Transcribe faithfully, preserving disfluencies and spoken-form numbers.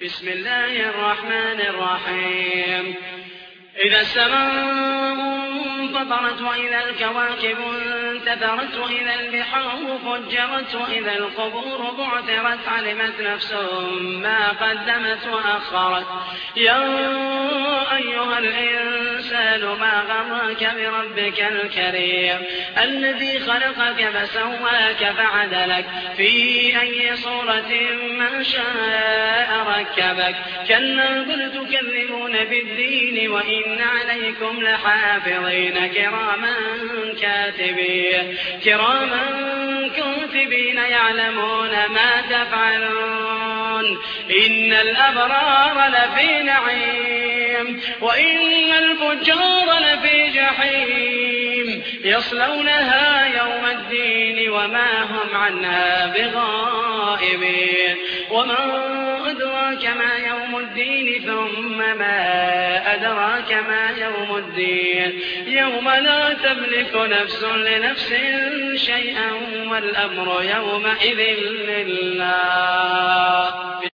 بسم الله الرحمن الرحيم إذا السماء انفطرت وإذا الكواكب انتثرت وإذا البحار فجرت وإذا القبور بعثرت علمت نفس ما قدمت وأخرت يا أيها الإنسان ما غرك بربك الكريم الذي خلقك فسواك فعدلك في أي صورة ما شاء ركبك كلا بل تكذبون بالدين وإن عليكم لحافظين كراما كاتبين كراما كاتبين يعلمون ما تفعلون إن الأبرار لفي نعيم وإن الفجار لفي جحيم يصلونها يوم الدين وما هم عنها بغائبين وما أدراك ما يوم الدين ثم ما أدراك ما يوم الدين يوم لا تملك نفس لنفس شيئا والأمر يومئذ لله.